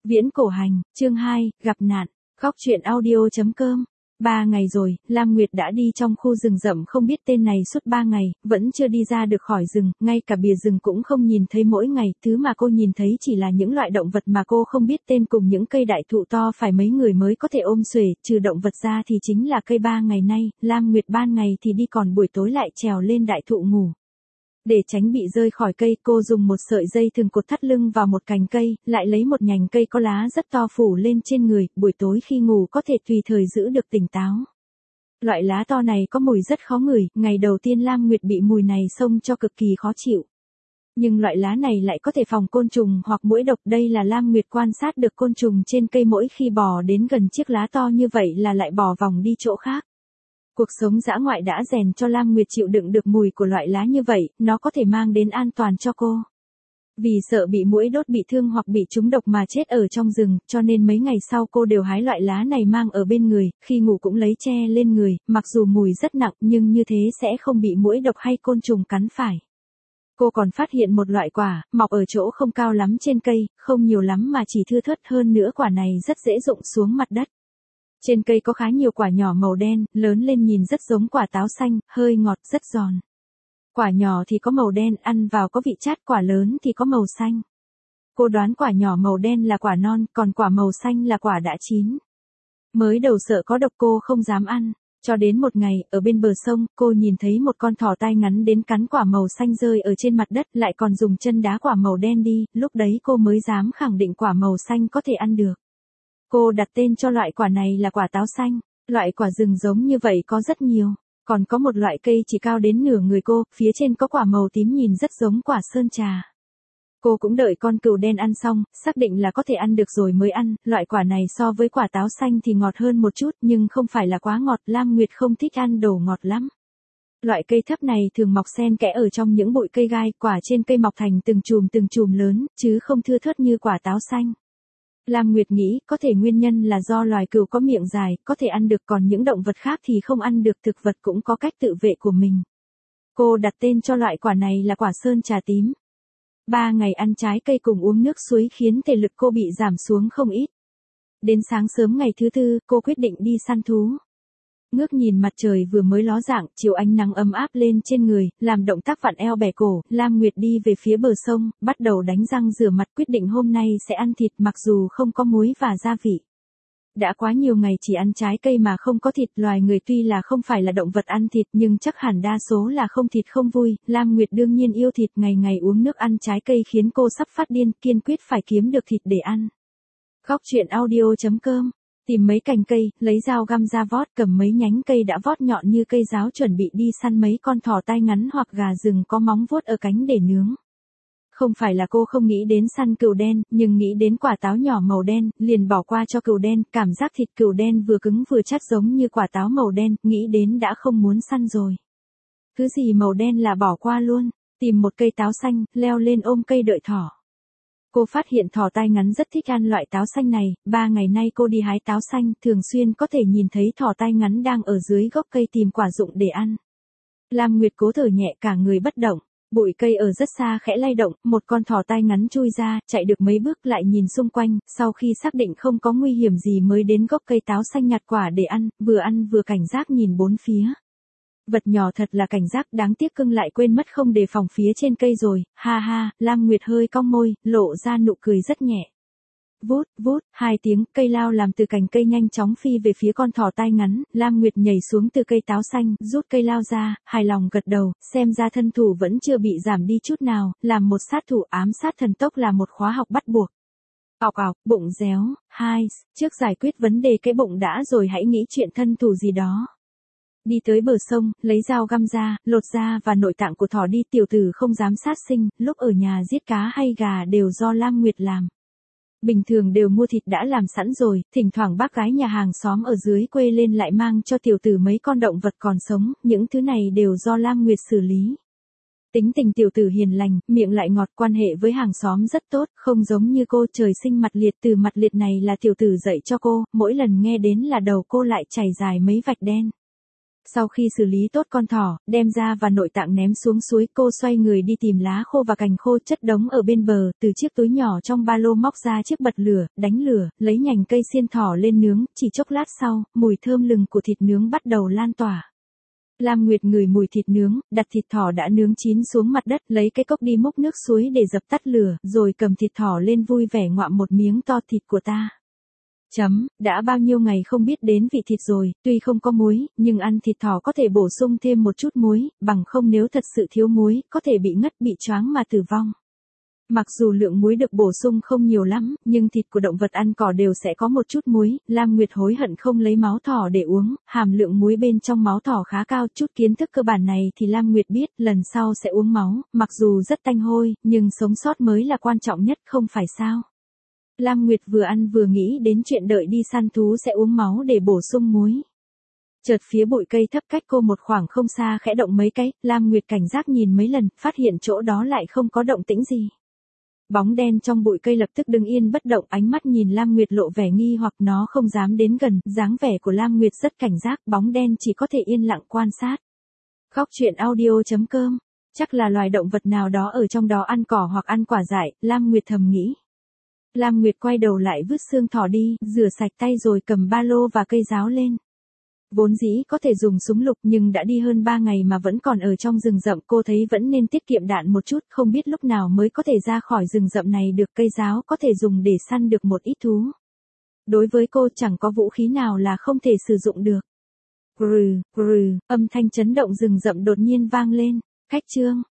Viễn cổ hành, chương 2, gặp nạn. Góc truyện audio.com. 3 ngày rồi, Lam Nguyệt đã đi trong khu rừng rậm không biết tên này suốt 3 ngày, vẫn chưa đi ra được khỏi rừng, ngay cả bìa rừng cũng không nhìn thấy mỗi ngày, thứ mà cô nhìn thấy chỉ là những loại động vật mà cô không biết tên cùng những cây đại thụ to phải mấy người mới có thể ôm xuể, trừ động vật ra thì chính là cây 3 ngày nay, Lam Nguyệt ban ngày thì đi còn buổi tối lại trèo lên đại thụ ngủ. Để tránh bị rơi khỏi cây, cô dùng một sợi dây thừng cột thắt lưng vào một cành cây, lại lấy một nhành cây có lá rất to phủ lên trên người, buổi tối khi ngủ có thể tùy thời giữ được tỉnh táo. Loại lá to này có mùi rất khó ngửi, ngày đầu tiên Lam Nguyệt bị mùi này xông cho cực kỳ khó chịu. Nhưng loại lá này lại có thể phòng côn trùng hoặc muỗi độc, đây là Lam Nguyệt quan sát được côn trùng trên cây mỗi khi bò đến gần chiếc lá to như vậy là lại bò vòng đi chỗ khác. Cuộc sống dã ngoại đã rèn cho Lam Nguyệt chịu đựng được mùi của loại lá như vậy, nó có thể mang đến an toàn cho cô. Vì sợ bị muỗi đốt bị thương hoặc bị trúng độc mà chết ở trong rừng, cho nên mấy ngày sau cô đều hái loại lá này mang ở bên người, khi ngủ cũng lấy che lên người, mặc dù mùi rất nặng nhưng như thế sẽ không bị muỗi độc hay côn trùng cắn phải. Cô còn phát hiện một loại quả, mọc ở chỗ không cao lắm trên cây, không nhiều lắm mà chỉ thưa thớt, hơn nữa quả này rất dễ rụng xuống mặt đất. Trên cây có khá nhiều quả nhỏ màu đen, lớn lên nhìn rất giống quả táo xanh, hơi ngọt, rất giòn. Quả nhỏ thì có màu đen, ăn vào có vị chát, quả lớn thì có màu xanh. Cô đoán quả nhỏ màu đen là quả non, còn quả màu xanh là quả đã chín. Mới đầu sợ có độc cô không dám ăn, cho đến một ngày, ở bên bờ sông, cô nhìn thấy một con thỏ tai ngắn đến cắn quả màu xanh rơi ở trên mặt đất, lại còn dùng chân đá quả màu đen đi, lúc đấy cô mới dám khẳng định quả màu xanh có thể ăn được. Cô đặt tên cho loại quả này là quả táo xanh. Loại quả rừng giống như vậy có rất nhiều. Còn có một loại cây chỉ cao đến nửa người cô, phía trên có quả màu tím nhìn rất giống quả sơn trà. Cô cũng đợi con cừu đen ăn xong, xác định là có thể ăn được rồi mới ăn. Loại quả này so với quả táo xanh thì ngọt hơn một chút nhưng không phải là quá ngọt, Lam Nguyệt không thích ăn đồ ngọt lắm. Loại cây thấp này thường mọc xen kẽ ở trong những bụi cây gai, quả trên cây mọc thành từng chùm lớn, chứ không thưa thớt như quả táo xanh. Lam Nguyệt nghĩ, có thể nguyên nhân là do loài cừu có miệng dài, có thể ăn được, còn những động vật khác thì không ăn được, thực vật cũng có cách tự vệ của mình. Cô đặt tên cho loại quả này là quả sơn trà tím. 3 ngày ăn trái cây cùng uống nước suối khiến thể lực cô bị giảm xuống không ít. Đến sáng sớm ngày thứ tư, cô quyết định đi săn thú. Ngước nhìn mặt trời vừa mới ló dạng, chiều ánh nắng ấm áp lên trên người, làm động tác vặn eo bẻ cổ, Lam Nguyệt đi về phía bờ sông, bắt đầu đánh răng rửa mặt, quyết định hôm nay sẽ ăn thịt mặc dù không có muối và gia vị. Đã quá nhiều ngày chỉ ăn trái cây mà không có thịt, loài người tuy là không phải là động vật ăn thịt nhưng chắc hẳn đa số là không thịt không vui, Lam Nguyệt đương nhiên yêu thịt, ngày ngày uống nước ăn trái cây khiến cô sắp phát điên, kiên quyết phải kiếm được thịt để ăn. Góc truyện audio.com. Tìm mấy cành cây, lấy dao găm ra vót, cầm mấy nhánh cây đã vót nhọn như cây giáo chuẩn bị đi săn mấy con thỏ tai ngắn hoặc gà rừng có móng vuốt ở cánh để nướng. Không phải là cô không nghĩ đến săn cừu đen, nhưng nghĩ đến quả táo nhỏ màu đen, liền bỏ qua cho cừu đen, cảm giác thịt cừu đen vừa cứng vừa chắc giống như quả táo màu đen, nghĩ đến đã không muốn săn rồi. Thứ gì màu đen là bỏ qua luôn, tìm một cây táo xanh, leo lên ôm cây đợi thỏ. Cô phát hiện thỏ tai ngắn rất thích ăn loại táo xanh này, 3 ngày nay cô đi hái táo xanh, thường xuyên có thể nhìn thấy thỏ tai ngắn đang ở dưới gốc cây tìm quả rụng để ăn. Lam Nguyệt cố thở nhẹ, cả người bất động, bụi cây ở rất xa khẽ lay động, một con thỏ tai ngắn chui ra, chạy được mấy bước lại nhìn xung quanh, sau khi xác định không có nguy hiểm gì mới đến gốc cây táo xanh nhặt quả để ăn vừa cảnh giác nhìn bốn phía. Vật nhỏ thật là cảnh giác, đáng tiếc cưng lại quên mất không đề phòng phía trên cây rồi, ha ha, Lam Nguyệt hơi cong môi, lộ ra nụ cười rất nhẹ. Vút, vút, 2 tiếng, cây lao làm từ cành cây nhanh chóng phi về phía con thỏ tai ngắn, Lam Nguyệt nhảy xuống từ cây táo xanh, rút cây lao ra, hài lòng gật đầu, xem ra thân thủ vẫn chưa bị giảm đi chút nào, làm một sát thủ ám sát thần tốc là một khóa học bắt buộc. Ọc ọc, bụng réo, trước giải quyết vấn đề cái bụng đã rồi hãy nghĩ chuyện thân thủ gì đó. Đi tới bờ sông, lấy dao găm ra, lột da và nội tạng của thỏ đi, tiểu tử không dám sát sinh, lúc ở nhà giết cá hay gà đều do Lam Nguyệt làm. Bình thường đều mua thịt đã làm sẵn rồi, thỉnh thoảng bác gái nhà hàng xóm ở dưới quê lên lại mang cho tiểu tử mấy con động vật còn sống, những thứ này đều do Lam Nguyệt xử lý. Tính tình tiểu tử hiền lành, miệng lại ngọt, quan hệ với hàng xóm rất tốt, không giống như cô trời sinh mặt liệt, từ mặt liệt này là tiểu tử dạy cho cô, mỗi lần nghe đến là đầu cô lại chảy dài mấy vạch đen. Sau khi xử lý tốt con thỏ, đem ra và nội tạng ném xuống suối, cô xoay người đi tìm lá khô và cành khô chất đống ở bên bờ, từ chiếc túi nhỏ trong ba lô móc ra chiếc bật lửa, đánh lửa, lấy nhành cây xiên thỏ lên nướng, chỉ chốc lát sau, mùi thơm lừng của thịt nướng bắt đầu lan tỏa. Lam Nguyệt ngửi mùi thịt nướng, đặt thịt thỏ đã nướng chín xuống mặt đất, lấy cái cốc đi múc nước suối để dập tắt lửa, rồi cầm thịt thỏ lên vui vẻ ngoạm một miếng to. Thịt của ta. Đã bao nhiêu ngày không biết đến vị thịt rồi, tuy không có muối, nhưng ăn thịt thỏ có thể bổ sung thêm một chút muối, bằng không nếu thật sự thiếu muối, có thể bị ngất bị choáng mà tử vong. Mặc dù lượng muối được bổ sung không nhiều lắm, nhưng thịt của động vật ăn cỏ đều sẽ có một chút muối. Lam Nguyệt hối hận không lấy máu thỏ để uống, hàm lượng muối bên trong máu thỏ khá cao. Chút kiến thức cơ bản này thì Lam Nguyệt biết, lần sau sẽ uống máu, mặc dù rất tanh hôi, nhưng sống sót mới là quan trọng nhất, không phải sao? Lam Nguyệt vừa ăn vừa nghĩ đến chuyện đợi đi săn thú sẽ uống máu để bổ sung muối. Chợt phía bụi cây thấp cách cô một khoảng không xa khẽ động mấy cái, Lam Nguyệt cảnh giác nhìn mấy lần, phát hiện chỗ đó lại không có động tĩnh gì. Bóng đen trong bụi cây lập tức đứng yên bất động, ánh mắt nhìn Lam Nguyệt lộ vẻ nghi hoặc, nó không dám đến gần, dáng vẻ của Lam Nguyệt rất cảnh giác, bóng đen chỉ có thể yên lặng quan sát. Góc truyện audio.com, chắc là loài động vật nào đó ở trong đó ăn cỏ hoặc ăn quả dại, Lam Nguyệt thầm nghĩ. Lam Nguyệt quay đầu lại vứt xương thỏ đi, rửa sạch tay rồi cầm ba lô và cây giáo lên. Vốn dĩ có thể dùng súng lục nhưng đã đi hơn 3 ngày mà vẫn còn ở trong rừng rậm, cô thấy vẫn nên tiết kiệm đạn một chút, không biết lúc nào mới có thể ra khỏi rừng rậm này được. Cây giáo có thể dùng để săn được một ít thú. Đối với cô chẳng có vũ khí nào là không thể sử dụng được. Âm thanh chấn động rừng rậm đột nhiên vang lên. Khách chương.